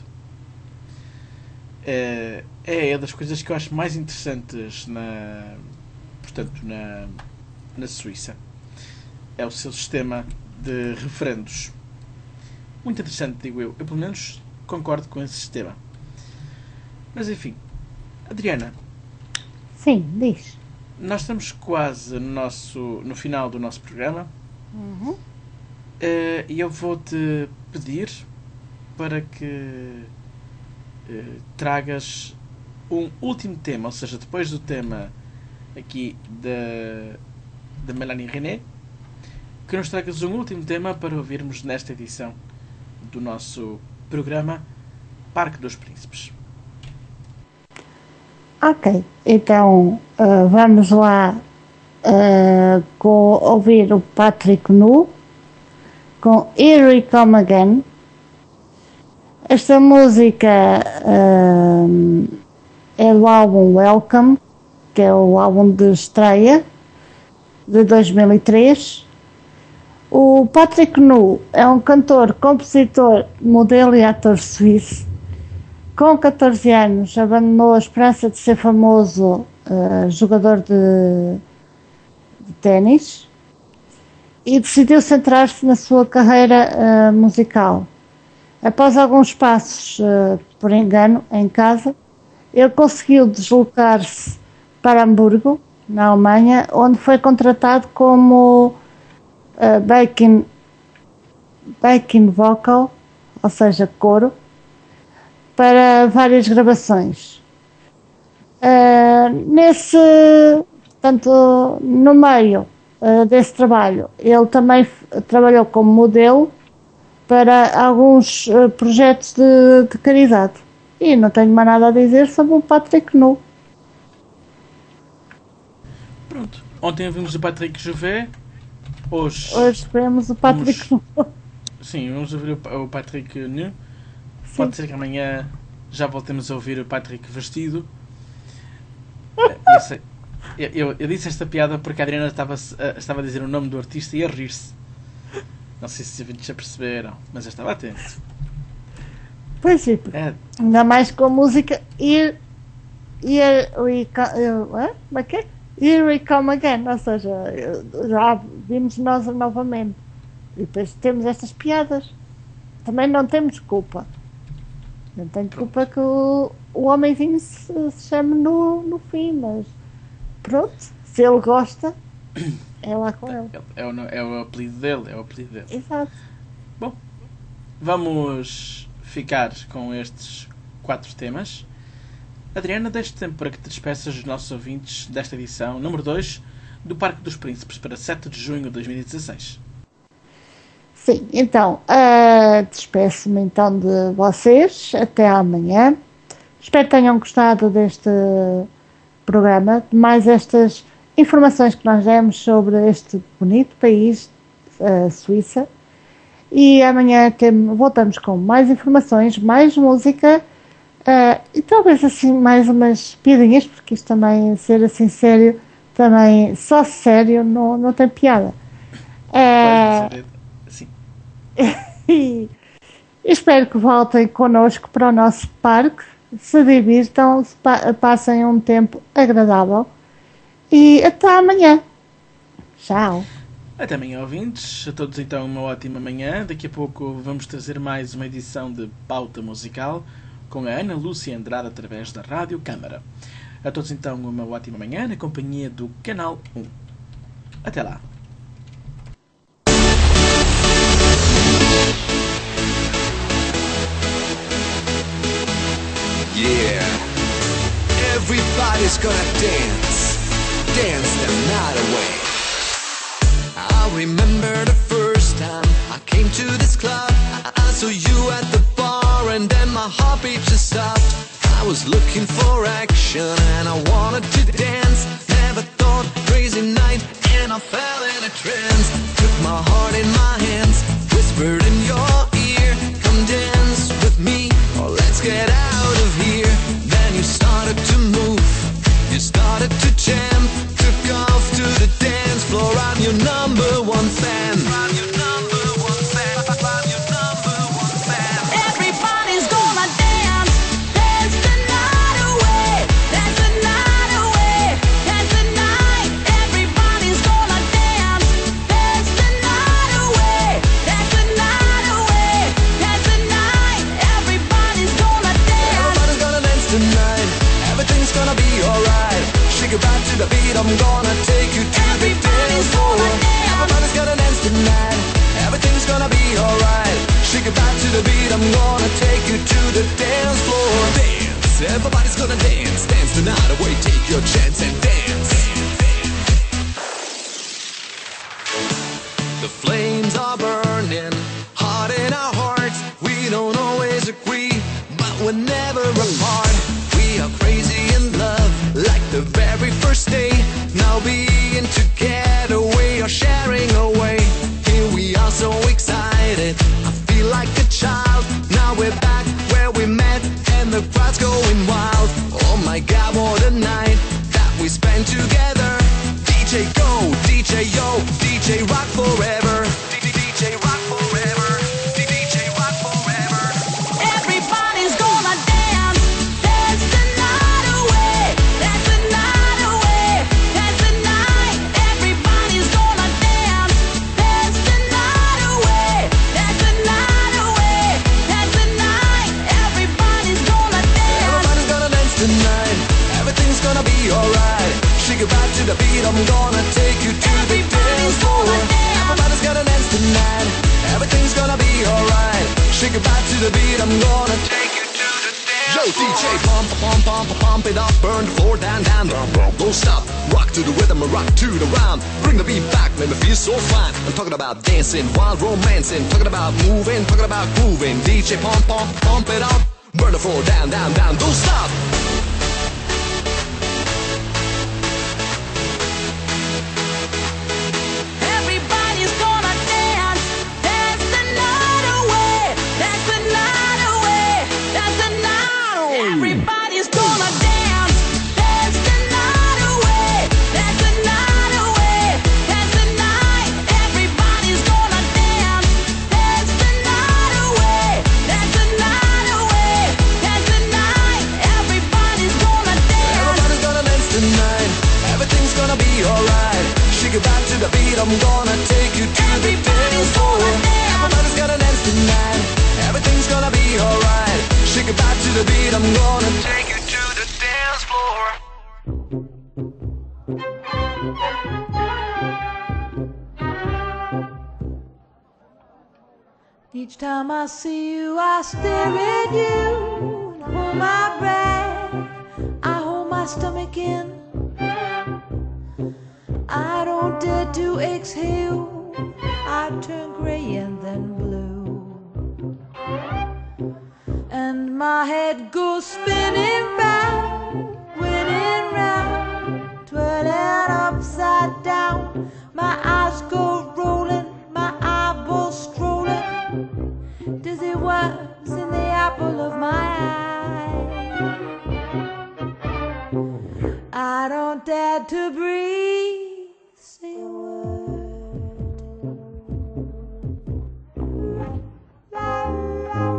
É, é das coisas que eu acho mais interessantes na, portanto, na, na Suíça. É o seu sistema de referendos. Muito interessante, digo eu. Eu, pelo menos, concordo com esse sistema. Mas, enfim. Adriana.
Sim, diz.
Nós estamos quase no, nosso, no final do nosso programa.
Uhum.
Uh, e eu vou-te pedir para que uh, tragas um último tema, ou seja, depois do tema aqui da, da Mélanie René, que nos tragas um último tema para ouvirmos nesta edição do nosso programa Parque dos Príncipes.
Ok, então uh, vamos lá uh, com, ouvir o Patrick Nu com Here We Come Again. Esta música uh, é do álbum Welcome, que é o álbum de estreia de dois mil e três. O Patrick Nu é um cantor, compositor, modelo e ator suíço. Com catorze anos, abandonou a esperança de ser famoso uh, jogador de, de ténis e decidiu centrar-se na sua carreira uh, musical. Após alguns passos uh, por engano em casa, ele conseguiu deslocar-se para Hamburgo, na Alemanha, onde foi contratado como uh, backing, backing vocal, ou seja, coro, para várias gravações. Uh, nesse, portanto, no meio uh, desse trabalho, ele também f- trabalhou como modelo para alguns uh, projetos de, de caridade. E não tenho mais nada a dizer sobre o Patrick Nu.
Pronto. Ontem vimos o Patrick Jouvet. Hoje,
Hoje vemos o Patrick
vamos,
Nu.
sim, vamos ouvir o, o Patrick Nu.
Sim.
Pode ser que amanhã já voltemos a ouvir o Patrick vestido. Eu, sei, eu, eu, eu disse esta piada porque a Adriana estava, estava a dizer o nome do artista e a rir-se. Não sei se os ouvintes já perceberam, mas eu estava atento.
Pois é,
É,
ainda mais com a música Here, here we come, como é que é? Here we come again, ou seja, já vimos nós novamente. E depois temos estas piadas. Também não temos culpa. Não tenho culpa que o, o homenzinho se, se chame no, no fim, mas pronto, se ele gosta, é lá com ele.
é, é, o, é o apelido dele, é o apelido dele.
Exato.
Bom, vamos ficar com estes quatro temas. Adriana, deixe tempo para que te despeças dos nossos ouvintes desta edição número dois do Parque dos Príncipes para sete de junho de dois mil e dezasseis.
Sim, então, uh, despeço-me então de vocês. Até amanhã. Espero que tenham gostado deste programa, de mais estas informações que nós demos sobre este bonito país, a Suíça. E amanhã tem, voltamos com mais informações, mais música uh, e talvez assim mais umas piadinhas, porque isto também, ser assim sério, também só sério não, não tem piada. Uh,
Sim.
E espero que voltem connosco para o nosso parque, se divirtam, se pa- passem um tempo agradável e até amanhã. Tchau.
Até amanhã, ouvintes. A todos então uma ótima manhã. Daqui a pouco vamos trazer mais uma edição de Pauta Musical com a Ana Lúcia Andrade através da Rádio Câmara. A todos então uma ótima manhã na companhia do Canal um. Até lá.
Yeah, everybody's gonna dance, dance the night away. I remember the first time I came to this club. I, I saw you at the bar and then my heartbeat just stopped. I was looking for action and I wanted to dance. Never thought crazy night and I fell in a trance. Took my heart in my hands, whispered in your ear, come dance with me or let's get out of here. Then you started to move, you started to jam, took off to the dance floor. I'm your number one fan. I'm your number one fan. I'm your number one fan.
Everybody's gonna dance, dance the night away, dance the night away, dance the night. Everybody's gonna dance, dance the night away, dance the night away, dance the night. Everybody's gonna dance.
Everybody's gonna dance tonight. Everything's gonna be alright. Shake it back to the beat. I'm gonna take you to the dance floor. Everybody's gonna dance tonight. Everything's gonna be alright. Shake it back to the beat. I'm gonna take you to the dance floor. Dance. Everybody's gonna dance. Dance the night away. Take your chance and dance. The flames are burning hot in our hearts. We don't always agree, but we're never apart. We are crazy in love, like the very first day. Now being together, we are sharing away. Here we are so excited, I feel like a child. Now we're back where we met, and the crowd's going wild. Oh my God, what a night that we spent together. D J go, D J yo, D J rock forever. D J rock forever. D J rock forever.
Everybody's gonna dance, dance the night away, dance the night away, dance the night. Everybody's gonna dance, dance the night away, dance the night away, dance the night. Everybody's gonna dance.
Everybody's gonna dance tonight. Everything's gonna be alright. Shake it back to the beat. I'm gonna take you to the dance floor. Everybody's gonna dance tonight. Everything's gonna be alright. Shake it back to the beat. I'm gonna take you to the dance floor. Yo, D J, pump, pump, pump, pump it up, burn the floor down, down, down, down. Don't stop. Rock to the rhythm and rock to the rhyme. Bring the beat back, make me feel so fine. I'm talking about dancing, wild romancing, talking about moving, talking about grooving. D J, pump, pump, pump it up, burn the floor down, down, down. Don't stop.
Everybody's gonna dance, dance the night away, dance the night away, dance the night away. Everybody's gonna dance, dance the night away, dance the night away, dance the night. Everybody's gonna dance, dance the night away, dance the night away, dance the night. Everybody's gonna dance.
Everybody's gonna dance tonight. Everything's gonna be alright. Shake it back to the beat. I'm gonna take you to the dance floor. Everybody's gonna dance tonight. Everything's gonna be alright. Shake it back to the beat. I'm gonna take you to the dance floor.
Each time I see you, I stare at you and hold my breath. I hold my stomach in. I don't dare to exhale. I turn gray and then blue. And my head goes spinning round, spinning round, twirling upside down. My eyes go rolling, my eyeballs strolling. Dizzy worms in the apple of my eye. I don't dare to breathe, say a word. La, la.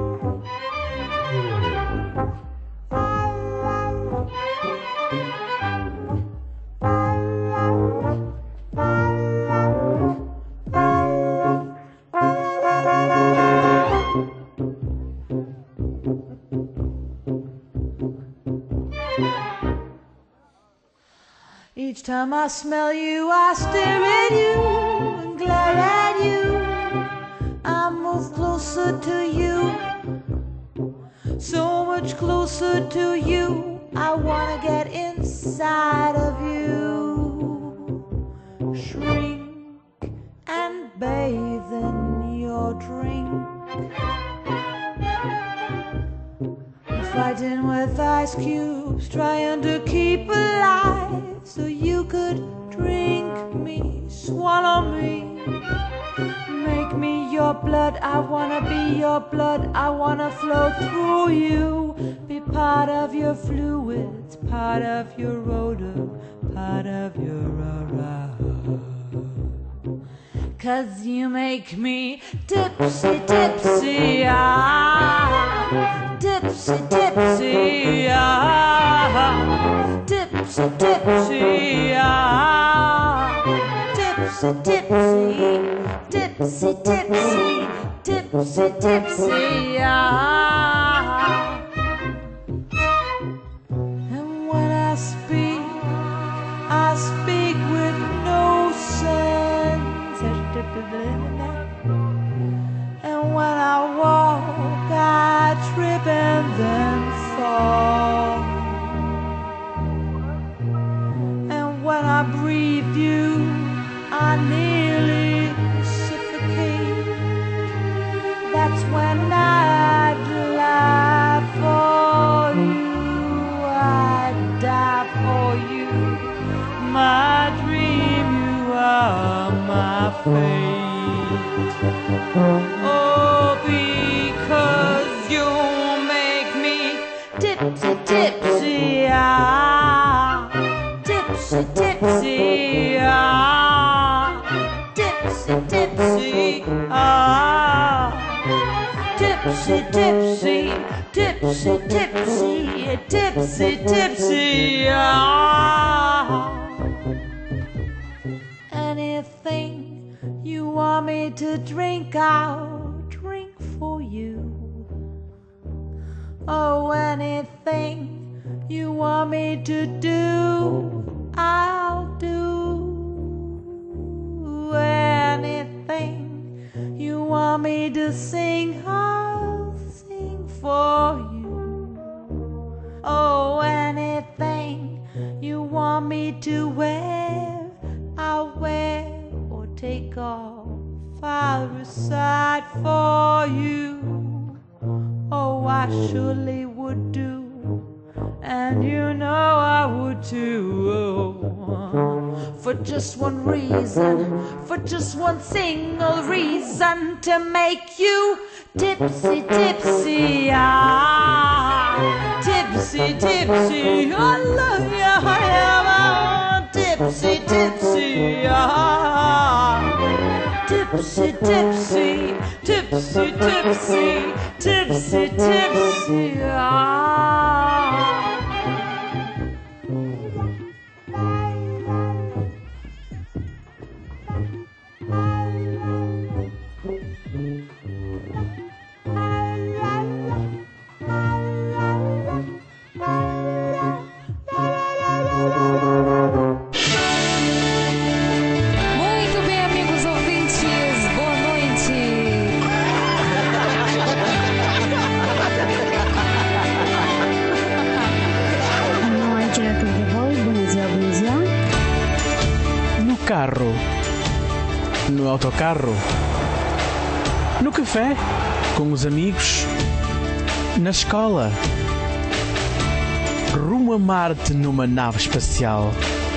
Each time I smell you, I stare at you and glare at you. I move closer to you, so much closer to you. I wanna get inside of you, shrink and bathe in your drink. Fighting with ice cubes, trying to keep alive, so you could drink me, swallow me, make me your blood. I wanna be your blood, I wanna flow through you, be part of your fluids, part of your odor, part of your aura. Cause you make me tipsy, tipsy, ah, tipsy, tipsy, ah, tipsy, tipsy, ah, tipsy, tipsy, tipsy, tipsy, tipsy, tipsy, ah. And when I speak, I speak with no sense. And when I walk, I trip and then fall. And when I breathe you, I nearly suffocate. That's when I'd lie for you, I'd die for you. My dream, you are my fate. Oh, because you make me tipsy, tipsy, ah, tipsy, tipsy, ah, tipsy, tipsy, ah, tipsy, tipsy, tipsy, tipsy, tipsy, tipsy, ah. Anything you want me to drink, I'll drink for you. Oh, anything you want me to do, I'll do. Anything you want me to sing, I'll sing for you. Oh, anything you want me to wear, I'll wear or take off, I'll recite for you. Oh, I surely would do, and you know I would too. Oh, for just one reason, for just one single reason, to make you tipsy, tipsy, ah, tipsy, tipsy, I love you, I am tipsy, tipsy, ah, tipsy, tipsy, tipsy, tipsy, tipsy, tipsy, ah.
Muito bem, amigos ouvintes, boa noite.
no autocarro, no café, com os amigos, na escola, rumo a Marte numa nave espacial.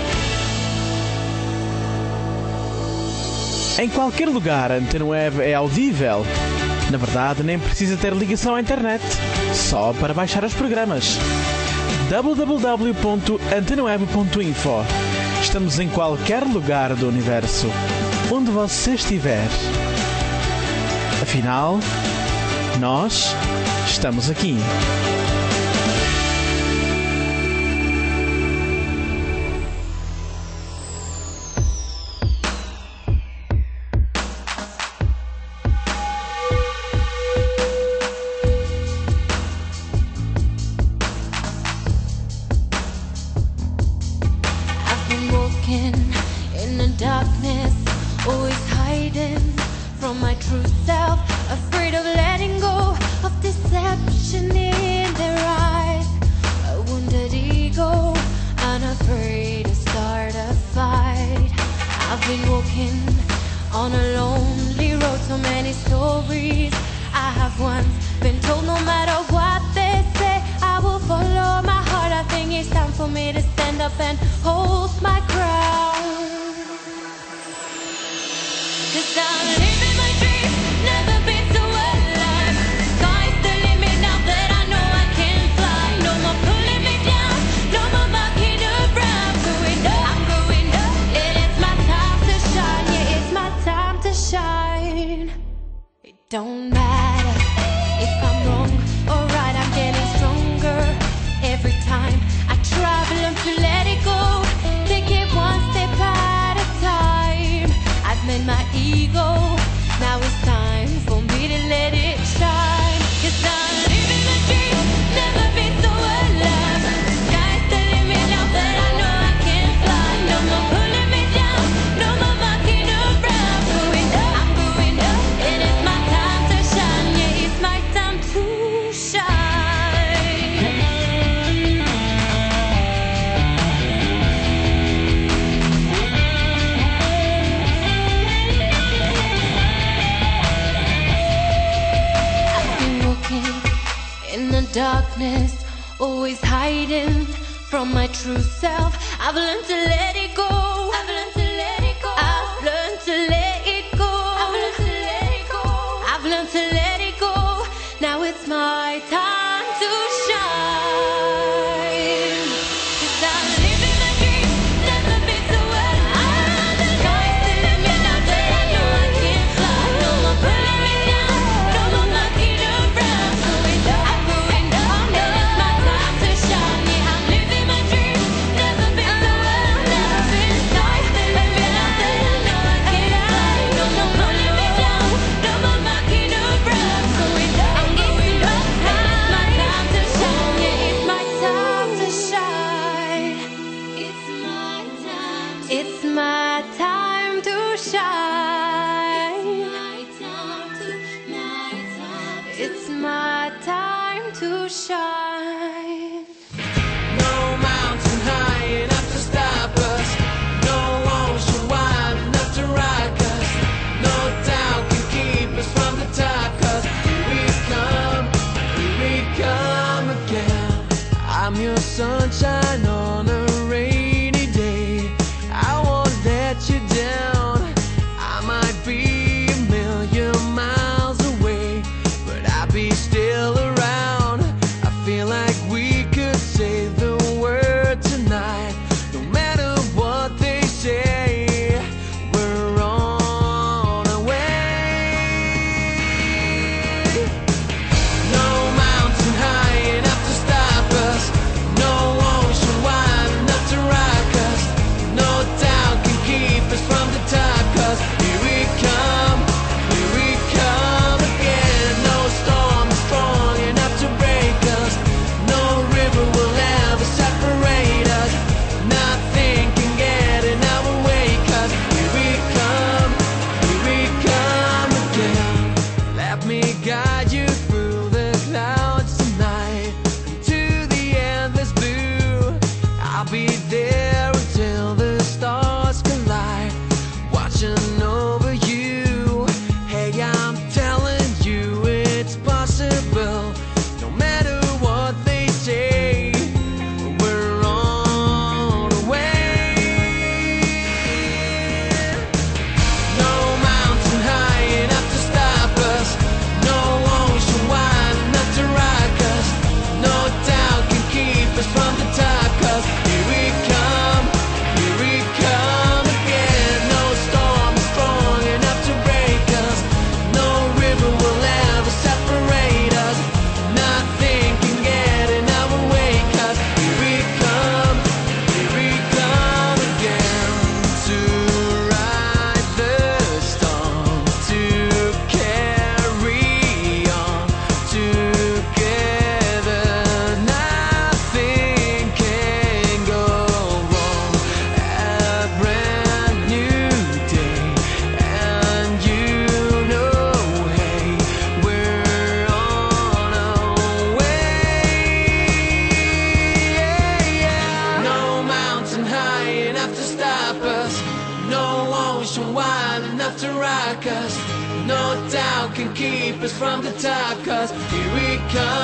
Em qualquer lugar, a Antena Web é audível. Na verdade, nem precisa ter ligação à internet, só para baixar os programas. w w w ponto antena web ponto info. Estamos em qualquer lugar do universo, onde você estiver. Afinal, nós estamos aqui.
I've been walking in the darkness, always hiding from my true self, afraid of letting go of deception in their eyes. A wounded ego, unafraid to start a fight. I've been walking on a lonely road, so many stories I have once been told. No matter what they say, I will follow my heart. I think it's time for me to stand up and hold my ground. 'Cause I'm living my dream, never been so alive. Sky's the limit now that I know I can fly. No more pulling me down, no more mucking around. Going up, I'm going up, and it's my time to shine. Yeah, it's my time to shine. It don't matter if I'm wrong or right, I'm getting stronger every time I travel and to let it go. Take it one step at a time. I've made my ego, now it's time for me to let it shine. 'Cause I'm living my dream, never been so alive. Sky's the limit now that I know I can fly. No more pulling me down, no more mucking around. Going up, I'm going up, and it's my time to shine. Yeah, it's my time to shine. I've been walking in the darkness, always hiding from my true self. I've learned to let it go. I've learned to let it go. I've learned to let it go. I've learned to let it go. I've learned to let it go. Now it's my time to shine. 'Cause I'm living my dream, never been so alive. The sky's the limit now that I know I can fly. No more pulling me down, no more mucking around. Going up, I'm going up, and it's my time to shine. Yeah, I'm living my dream, never been so alive. Never been sky's the limit now that I know I can fly. No more pulling me down, no more mucking around. Going up, I'm going up, and it's my time to shine. Yeah, it's my time to shine. It's my time. It's my time to shine. It's my time to shine.
No mountain high enough to stop us. No ocean wide enough to rock us. No doubt can keep us from the top. 'Cause here we come, here we come again. I'm your sunshine on a rainy day. I won't let you down. I might be a million miles away, but I'll be still around. I feel like we could say the word tonight. No matter what they say, we're on our way. No mountain high enough to stop us. No ocean wide enough to rock us. No doubt can keep us from the top. 'Cause here we come, here we come again. No storm is strong us from the top, cause here we come.